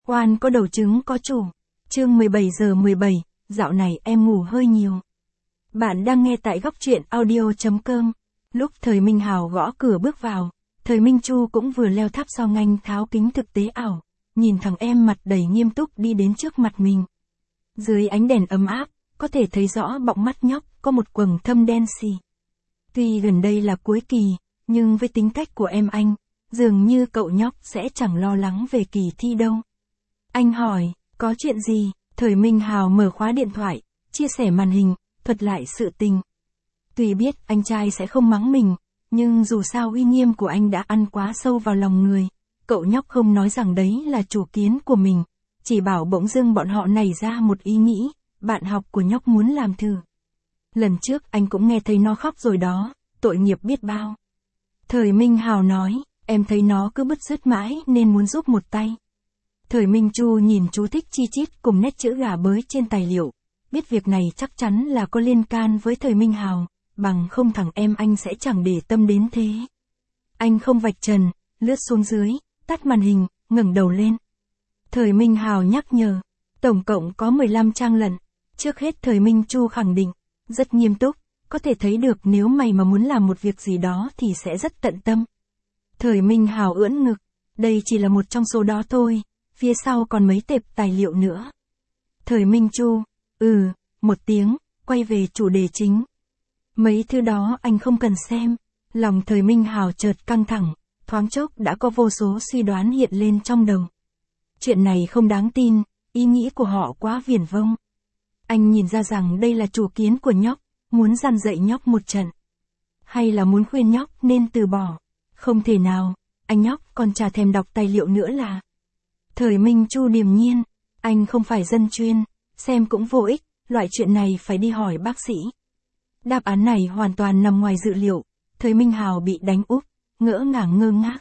Oan có đầu trứng có chủ. Chương 17:17, dạo này em ngủ hơi nhiều. Bạn đang nghe tại góc truyện audio.com. Lúc Thời Minh Hào gõ cửa bước vào, Thời Minh Chu cũng vừa leo tháp sau nganh tháo kính thực tế ảo, nhìn thằng em mặt đầy nghiêm túc đi đến trước mặt mình. Dưới ánh đèn ấm áp, có thể thấy rõ bọng mắt nhóc có một quầng thâm đen xì. Tuy gần đây là cuối kỳ, nhưng với tính cách của em anh, dường như cậu nhóc sẽ chẳng lo lắng về kỳ thi đâu. Anh hỏi, có chuyện gì? Thời Minh Hào mở khóa điện thoại, chia sẻ màn hình, thuật lại sự tình. Tuy biết anh trai sẽ không mắng mình, nhưng dù sao uy nghiêm của anh đã ăn quá sâu vào lòng người. Cậu nhóc không nói rằng đấy là chủ kiến của mình, chỉ bảo bỗng dưng bọn họ nảy ra một ý nghĩ, bạn học của nhóc muốn làm thử. Lần trước anh cũng nghe thấy nó khóc rồi đó, tội nghiệp biết bao. Thời Minh Hào nói, em thấy nó cứ bứt rứt mãi nên muốn giúp một tay. Thời Minh Chu nhìn chú thích chi chít cùng nét chữ gà bới trên tài liệu, biết việc này chắc chắn là có liên can với Thời Minh Hào, bằng không thằng em anh sẽ chẳng để tâm đến thế. Anh không vạch trần, lướt xuống dưới, tắt màn hình, ngẩng đầu lên. Thời Minh Hào nhắc nhở, tổng cộng có 15 trang lận. Trước hết Thời Minh Chu khẳng định, rất nghiêm túc, có thể thấy được nếu mày mà muốn làm một việc gì đó thì sẽ rất tận tâm. Thời Minh Hào ưỡn ngực, đây chỉ là một trong số đó thôi, phía sau còn mấy tệp tài liệu nữa. Thời Minh Chu, một tiếng, quay về chủ đề chính. Mấy thứ đó anh không cần xem. Lòng Thời Minh Hào chợt căng thẳng, thoáng chốc đã có vô số suy đoán hiện lên trong đầu. Chuyện này không đáng tin, ý nghĩ của họ quá viển vông. Anh nhìn ra rằng đây là chủ kiến của nhóc, muốn dằn dạy nhóc một trận. Hay là muốn khuyên nhóc nên từ bỏ. Không thể nào, anh nhóc còn chả thèm đọc tài liệu nữa là. Thời Minh Chu điềm nhiên, anh không phải dân chuyên, xem cũng vô ích, loại chuyện này phải đi hỏi bác sĩ. Đáp án này hoàn toàn nằm ngoài dự liệu, Thời Minh Hào bị đánh úp, ngỡ ngàng ngơ ngác.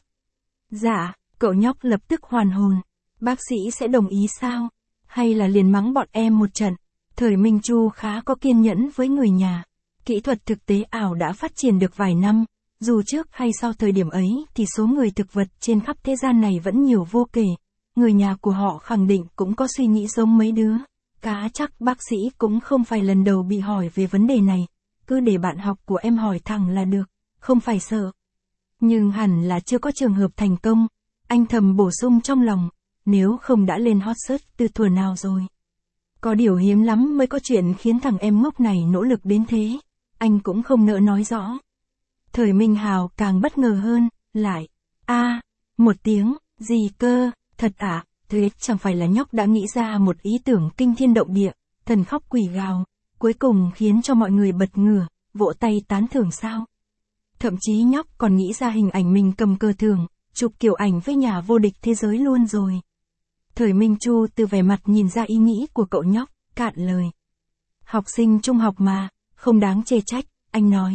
Dạ, cậu nhóc lập tức hoàn hồn, bác sĩ sẽ đồng ý sao? Hay là liền mắng bọn em một trận? Thời Minh Chu khá có kiên nhẫn với người nhà. Kỹ thuật thực tế ảo đã phát triển được vài năm, dù trước hay sau thời điểm ấy thì số người thực vật trên khắp thế gian này vẫn nhiều vô kể. Người nhà của họ khẳng định cũng có suy nghĩ giống mấy đứa. Cá chắc bác sĩ cũng không phải lần đầu bị hỏi về vấn đề này. Cứ để bạn học của em hỏi thẳng là được, không phải sợ. Nhưng hẳn là chưa có trường hợp thành công. Anh thầm bổ sung trong lòng, nếu không đã lên hot search từ thuở nào rồi. Có điều hiếm lắm mới có chuyện khiến thằng em ngốc này nỗ lực đến thế. Anh cũng không nỡ nói rõ. Thời Minh Hào càng bất ngờ hơn, lại. Một tiếng, gì cơ? Thật ạ, thế chẳng phải là nhóc đã nghĩ ra một ý tưởng kinh thiên động địa, thần khóc quỷ gào, cuối cùng khiến cho mọi người bật ngửa, vỗ tay tán thưởng sao? Thậm chí nhóc còn nghĩ ra hình ảnh mình cầm cờ thưởng, chụp kiểu ảnh với nhà vô địch thế giới luôn rồi. Thời Minh Chu từ vẻ mặt nhìn ra ý nghĩ của cậu nhóc, cạn lời. Học sinh trung học mà, không đáng chê trách, anh nói.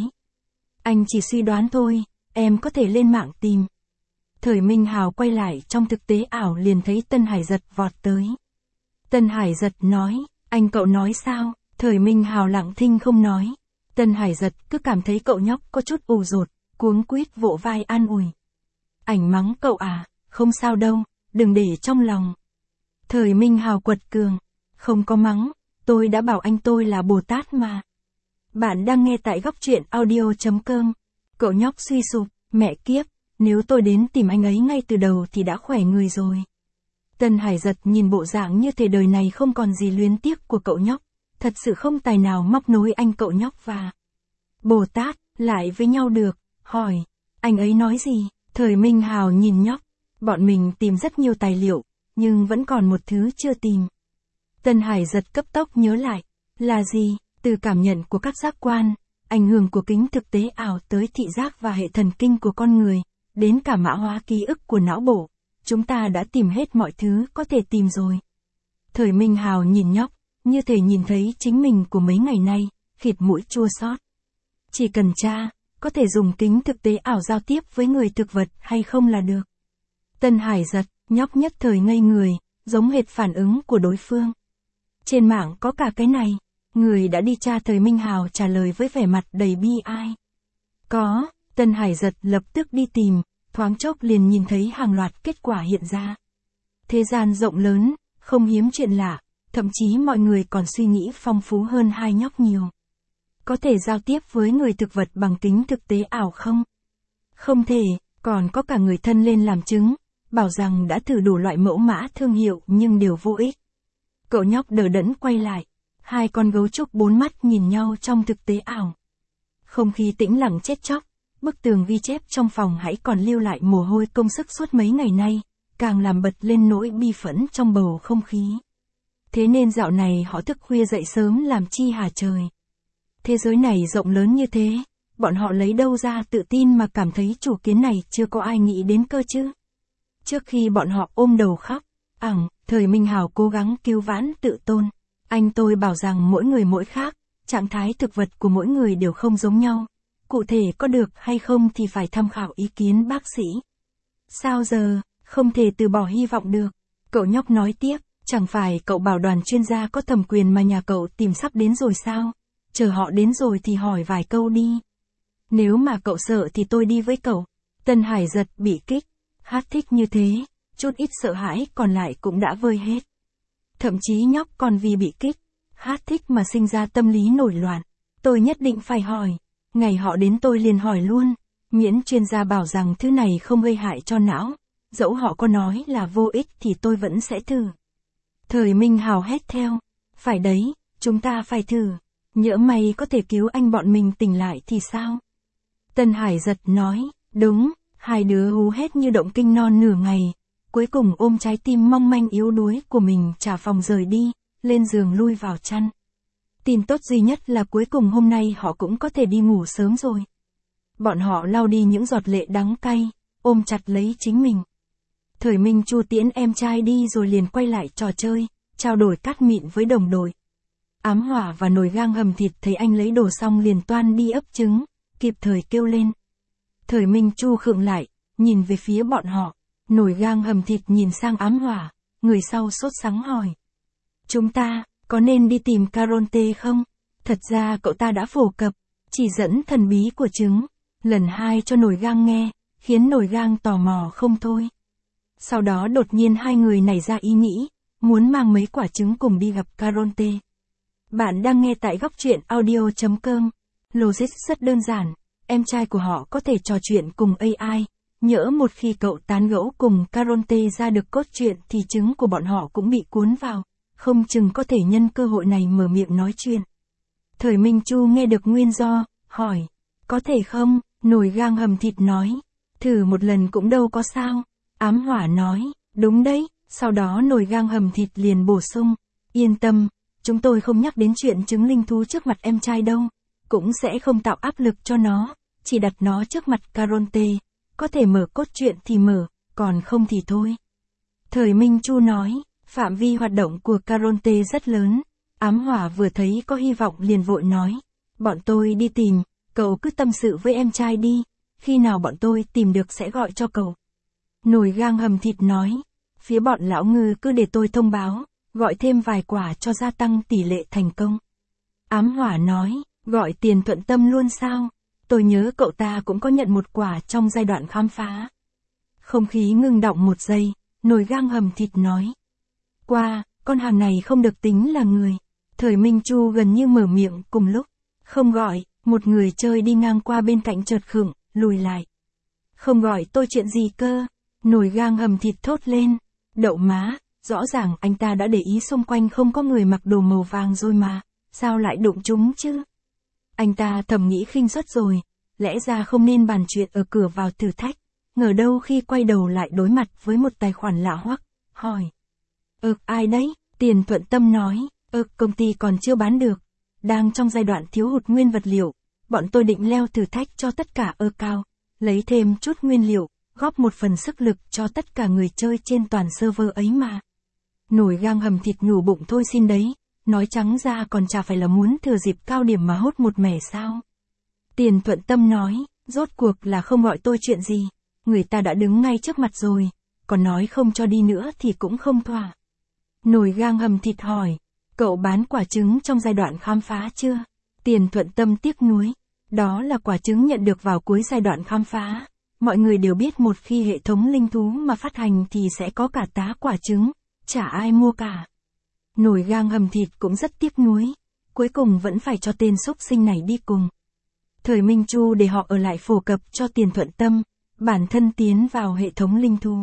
Anh chỉ suy đoán thôi, em có thể lên mạng tìm. Thời Minh Hào quay lại trong thực tế ảo liền thấy Tân Hải Giật vọt tới. Tân Hải Giật nói, anh cậu nói sao? Thời Minh Hào lặng thinh không nói. Tân Hải Giật cứ cảm thấy cậu nhóc có chút ù dột, cuống quýt vỗ vai an ủi. Ảnh mắng cậu à, không sao đâu, đừng để trong lòng. Thời Minh Hào quật cường, không có mắng, tôi đã bảo anh tôi là Bồ Tát mà. Bạn đang nghe tại góc truyện audio.com. Cậu nhóc suy sụp, mẹ kiếp, nếu tôi đến tìm anh ấy ngay từ đầu thì đã khỏe người rồi. Tân Hải Giật nhìn bộ dạng như thể đời này không còn gì luyến tiếc của cậu nhóc, thật sự không tài nào móc nối anh cậu nhóc và Bồ Tát lại với nhau được, hỏi, anh ấy nói gì? Thời Minh Hào nhìn nhóc, bọn mình tìm rất nhiều tài liệu, nhưng vẫn còn một thứ chưa tìm. Tân Hải Giật cấp tốc nhớ lại, là gì? Từ cảm nhận của các giác quan, ảnh hưởng của kính thực tế ảo tới thị giác và hệ thần kinh của con người, đến cả mã hóa ký ức của não bộ, chúng ta đã tìm hết mọi thứ có thể tìm rồi. Thời Minh Hào nhìn nhóc, như thể nhìn thấy chính mình của mấy ngày nay, khịt mũi chua xót. Chỉ cần tra, có thể dùng kính thực tế ảo giao tiếp với người thực vật hay không là được. Tân Hải Giật, nhóc nhất thời ngây người, giống hệt phản ứng của đối phương. Trên mạng có cả cái này. Người đã đi tra. Thời Minh Hào trả lời với vẻ mặt đầy bi ai. Có, Tân Hải Giật lập tức đi tìm, thoáng chốc liền nhìn thấy hàng loạt kết quả hiện ra. Thế gian rộng lớn, không hiếm chuyện lạ, thậm chí mọi người còn suy nghĩ phong phú hơn hai nhóc nhiều. Có thể giao tiếp với người thực vật bằng kính thực tế ảo không? Không thể, còn có cả người thân lên làm chứng, bảo rằng đã thử đủ loại mẫu mã thương hiệu nhưng đều vô ích. Cậu nhóc đờ đẫn quay lại, hai con gấu trúc bốn mắt nhìn nhau trong thực tế ảo. Không khí tĩnh lặng chết chóc, bức tường ghi chép trong phòng hãy còn lưu lại mồ hôi công sức suốt mấy ngày nay, càng làm bật lên nỗi bi phẫn trong bầu không khí. Thế nên dạo này họ thức khuya dậy sớm làm chi hả trời. Thế giới này rộng lớn như thế, bọn họ lấy đâu ra tự tin mà cảm thấy chủ kiến này chưa có ai nghĩ đến cơ chứ. Trước khi bọn họ ôm đầu khóc, Thời Minh Hào cố gắng cứu vãn tự tôn. Anh tôi bảo rằng mỗi người mỗi khác, trạng thái thực vật của mỗi người đều không giống nhau. Cụ thể có được hay không thì phải tham khảo ý kiến bác sĩ. Sao giờ, không thể từ bỏ hy vọng được. Cậu nhóc nói tiếp, chẳng phải cậu bảo đoàn chuyên gia có thẩm quyền mà nhà cậu tìm sắp đến rồi sao? Chờ họ đến rồi thì hỏi vài câu đi. Nếu mà cậu sợ thì tôi đi với cậu. Tân Hải giật bị kích, hát thích như thế, chút ít sợ hãi còn lại cũng đã vơi hết. Thậm chí nhóc còn vì bị kích, hát thích mà sinh ra tâm lý nổi loạn. Tôi nhất định phải hỏi. Ngày họ đến tôi liền hỏi luôn. Miễn chuyên gia bảo rằng thứ này không gây hại cho não. Dẫu họ có nói là vô ích thì tôi vẫn sẽ thử. Thời Minh Hào hét theo. Phải đấy, chúng ta phải thử. Nhỡ may có thể cứu anh bọn mình tỉnh lại thì sao? Tân Hải giật nói. Đúng, hai đứa hú hét như động kinh non nửa ngày. Cuối cùng ôm trái tim mong manh yếu đuối của mình trả phòng rời đi, lên giường lui vào chăn. Tin tốt duy nhất là cuối cùng hôm nay họ cũng có thể đi ngủ sớm rồi. Bọn họ lau đi những giọt lệ đắng cay, ôm chặt lấy chính mình. Thời Minh Chu tiễn em trai đi rồi liền quay lại trò chơi, trao đổi cát mịn với đồng đội. Ám Hỏa và Nồi Gang hầm thịt thấy anh lấy đồ xong liền toan đi ấp trứng, kịp thời kêu lên. Thời Minh Chu khựng lại, nhìn về phía bọn họ. Nồi Gang hầm thịt nhìn sang Ám Hỏa, người sau sốt sắng hỏi. Chúng ta, có nên đi tìm Caronte không? Thật ra cậu ta đã phổ cập, chỉ dẫn thần bí của trứng, lần hai cho Nồi Gang nghe, khiến Nồi Gang tò mò không thôi. Sau đó đột nhiên hai người nảy ra ý nghĩ, muốn mang mấy quả trứng cùng đi gặp Caronte. Bạn đang nghe tại góc truyện audio.com. Logic rất đơn giản, em trai của họ có thể trò chuyện cùng AI. Nhỡ một khi cậu tán gẫu cùng Caronte ra được cốt truyện thì trứng của bọn họ cũng bị cuốn vào, không chừng có thể nhân cơ hội này mở miệng nói chuyện. Thời Minh Chu nghe được nguyên do, hỏi, có thể không? Nồi Gang hầm thịt nói, thử một lần cũng đâu có sao. Ám Hỏa nói, đúng đấy, sau đó Nồi Gang hầm thịt liền bổ sung, yên tâm, chúng tôi không nhắc đến chuyện trứng linh thú trước mặt em trai đâu, cũng sẽ không tạo áp lực cho nó, chỉ đặt nó trước mặt Caronte. Có thể mở cốt truyện thì mở, còn không thì thôi. Thời Minh Chu nói, phạm vi hoạt động của Caronte rất lớn. Ám Hỏa vừa thấy có hy vọng liền vội nói, bọn tôi đi tìm, cậu cứ tâm sự với em trai đi, khi nào bọn tôi tìm được sẽ gọi cho cậu. Nồi Gang hầm thịt nói, phía bọn lão ngư cứ để tôi thông báo, gọi thêm vài quả cho gia tăng tỷ lệ thành công. Ám Hỏa nói, gọi Tiền Thuận Tâm luôn sao? Tôi nhớ cậu ta cũng có nhận một quả trong giai đoạn khám phá. Không khí ngưng đọng một giây, Nồi Gang hầm thịt nói. Con hàng này không được tính là người. Thời Minh Chu gần như mở miệng cùng lúc. Không gọi, một người chơi đi ngang qua bên cạnh chợt khựng, lùi lại. Không gọi tôi chuyện gì cơ? Nồi Gang hầm thịt thốt lên. Đậu má, rõ ràng anh ta đã để ý xung quanh không có người mặc đồ màu vàng rồi mà, sao lại đụng chúng chứ? Anh ta thầm nghĩ khinh suất rồi, lẽ ra không nên bàn chuyện ở cửa vào thử thách, ngờ đâu khi quay đầu lại đối mặt với một tài khoản lạ hoắc, hỏi. Ai đấy? Tiền Thuận Tâm nói, công ty còn chưa bán được, đang trong giai đoạn thiếu hụt nguyên vật liệu, bọn tôi định leo thử thách cho tất cả cao, lấy thêm chút nguyên liệu, góp một phần sức lực cho tất cả người chơi trên toàn server ấy mà. Nồi Gang hầm thịt nhủ bụng thôi xin đấy. Nói trắng ra còn chả phải là muốn thừa dịp cao điểm mà hốt một mẻ sao. Tiền Thuận Tâm nói, rốt cuộc là không gọi tôi chuyện gì, người ta đã đứng ngay trước mặt rồi, còn nói không cho đi nữa thì cũng không thỏa. Nồi Gang hầm thịt hỏi, cậu bán quả trứng trong giai đoạn khám phá chưa? Tiền Thuận Tâm tiếc nuối, đó là quả trứng nhận được vào cuối giai đoạn khám phá, Mọi người đều biết một khi hệ thống linh thú mà phát hành thì sẽ có cả tá quả trứng, chả ai mua cả. Nồi gang hầm thịt cũng rất tiếc nuối, cuối cùng vẫn phải cho tên xúc sinh này đi cùng. Thời Minh Chu để họ ở lại phổ cập cho Tiền Thuận Tâm, bản thân tiến vào hệ thống linh thú.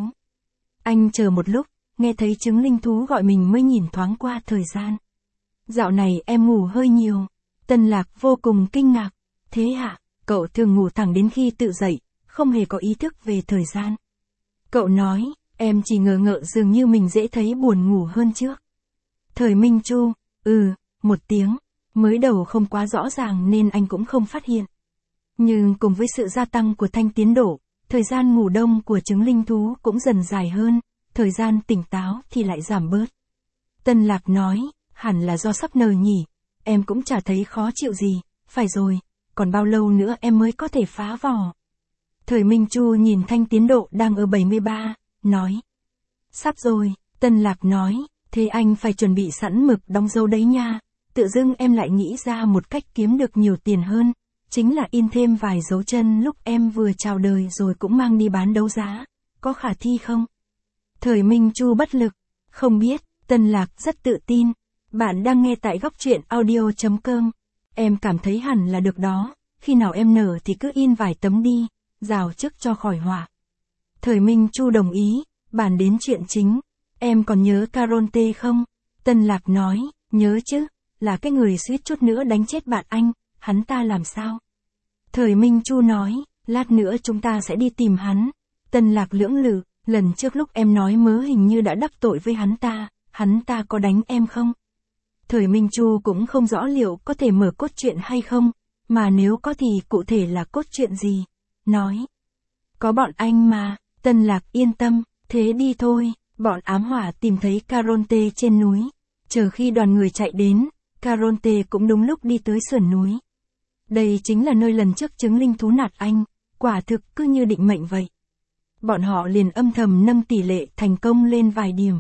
Anh chờ một lúc, nghe thấy trứng linh thú gọi mình mới nhìn thoáng qua thời gian. Dạo này em ngủ hơi nhiều. Tân Lạc vô cùng kinh ngạc. Thế hả? Cậu thường ngủ thẳng đến khi tự dậy, không hề có ý thức về thời gian. Cậu nói, em chỉ ngờ ngợ dường như mình dễ thấy buồn ngủ hơn trước. Thời Minh Chu, một tiếng, mới đầu không quá rõ ràng nên anh cũng không phát hiện. Nhưng cùng với sự gia tăng của thanh tiến độ, thời gian ngủ đông của trứng linh thú cũng dần dài hơn, thời gian tỉnh táo thì lại giảm bớt. Tân Lạc nói, hẳn là do sắp nở nhỉ, em cũng chả thấy khó chịu gì, phải rồi, còn bao lâu nữa em mới có thể phá vỏ. Thời Minh Chu nhìn thanh tiến độ đang ở 73, nói. Sắp rồi, Tân Lạc nói, thế anh phải chuẩn bị sẵn mực đóng dấu đấy nha, tự dưng em lại nghĩ ra một cách kiếm được nhiều tiền hơn, chính là in thêm vài dấu chân lúc em vừa chào đời rồi cũng mang đi bán đấu giá, có khả thi không? Thời Minh Chu bất lực, không biết, Tân Lạc rất tự tin. Bạn đang nghe tại góc truyện audio.com. Em cảm thấy hẳn là được đó, khi nào em nở thì cứ in vài tấm đi, rào trước cho khỏi họa. Thời Minh Chu đồng ý, bàn đến chuyện chính. Em còn nhớ Caronte không? Tân Lạc nói, nhớ chứ, là cái người suýt chút nữa đánh chết bạn anh, hắn ta làm sao? Thời Minh Chu nói, lát nữa chúng ta sẽ đi tìm hắn. Tân Lạc lưỡng lự, lần trước lúc em nói mớ hình như đã đắc tội với hắn ta có đánh em không? Thời Minh Chu cũng không rõ liệu có thể mở cốt truyện hay không, mà nếu có thì cụ thể là cốt truyện gì. Nói, có bọn anh mà. Tân Lạc yên tâm, thế đi thôi. Bọn ám hỏa tìm thấy Caronte trên núi. Chờ khi đoàn người chạy đến, Caronte cũng đúng lúc đi tới sườn núi. Đây chính là nơi lần trước trứng linh thú nạt anh, quả thực cứ như định mệnh vậy. Bọn họ liền âm thầm nâng tỷ lệ thành công lên vài điểm.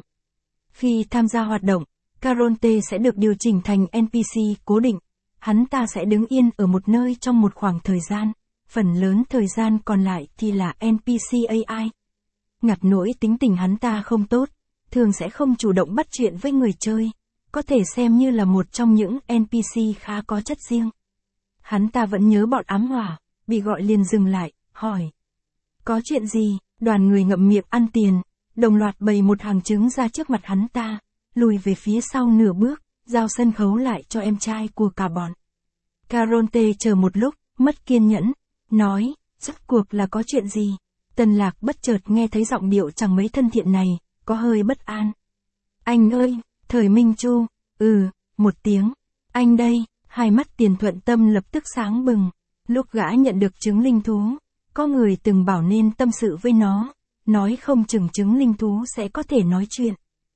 Khi tham gia hoạt động, Caronte sẽ được điều chỉnh thành NPC cố định. Hắn ta sẽ đứng yên ở một nơi trong một khoảng thời gian, phần lớn thời gian còn lại thì là NPC AI. Ngặt nỗi tính tình hắn ta không tốt, thường sẽ không chủ động bắt chuyện với người chơi, có thể xem như là một trong những NPC khá có chất riêng. Hắn ta vẫn nhớ bọn ám hỏa, bị gọi liền dừng lại, hỏi. Có chuyện gì? Đoàn người ngậm miệng ăn tiền, đồng loạt bày một hàng trứng ra trước mặt hắn ta, lùi về phía sau nửa bước, giao sân khấu lại cho em trai của cả bọn. Caronte chờ một lúc, mất kiên nhẫn, nói, rốt cuộc là có chuyện gì? Tân Lạc bất chợt nghe thấy giọng điệu chẳng mấy thân thiện này, có hơi bất an. Anh ơi, Thời Minh Chu, một tiếng, anh đây, hai mắt Tiền Thuận Tâm lập tức sáng bừng, lúc gã nhận được trứng linh thú, có người từng bảo nên tâm sự với nó, nói không chừng trứng linh thú sẽ có thể nói chuyện.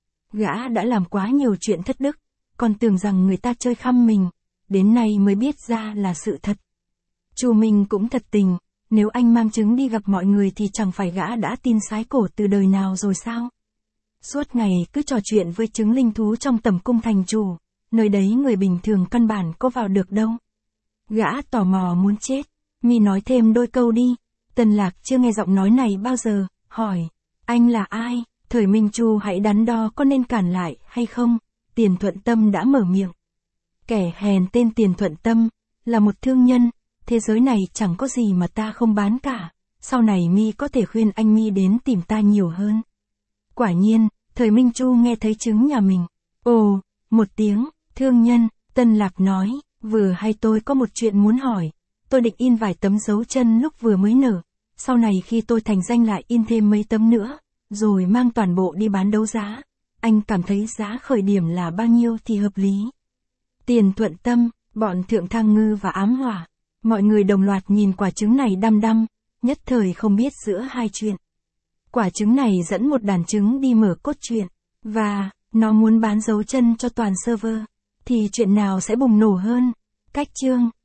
Gã đã làm quá nhiều chuyện thất đức, còn tưởng rằng người ta chơi khăm mình, đến nay mới biết ra là sự thật. Chu Minh cũng thật tình, nếu anh mang trứng đi gặp mọi người thì chẳng phải gã đã tin sái cổ từ đời nào rồi sao? Suốt ngày cứ trò chuyện với trứng linh thú trong tầm cung thành chủ, nơi đấy người bình thường căn bản có vào được đâu. Gã tò mò muốn chết, mi nói thêm đôi câu đi. Tân Lạc chưa nghe giọng nói này bao giờ, hỏi, anh là ai? Thời Minh Chu hãy đắn đo có nên cản lại hay không? Tiền Thuận Tâm đã mở miệng. Kẻ hèn tên Tiền Thuận Tâm, là một thương nhân, thế giới này chẳng có gì mà ta không bán cả, sau này mi có thể khuyên anh mi đến tìm ta nhiều hơn. Quả nhiên, Thời Minh Chu nghe thấy trứng nhà mình. Ồ, một tiếng, thương nhân, Tân Lạc nói, vừa hay tôi có một chuyện muốn hỏi, tôi định in vài tấm dấu chân lúc vừa mới nở, sau này khi tôi thành danh lại in thêm mấy tấm nữa, rồi mang toàn bộ đi bán đấu giá. Anh cảm thấy giá khởi điểm là bao nhiêu thì hợp lý? Tiền Thuận Tâm, bọn Thượng Thang Ngư và ám hỏa, mọi người đồng loạt nhìn quả trứng này đăm đăm, nhất thời không biết giữa hai chuyện. Quả trứng này dẫn một đàn trứng đi mở cốt truyện, và nó muốn bán dấu chân cho toàn server, thì chuyện nào sẽ bùng nổ hơn? Cách chương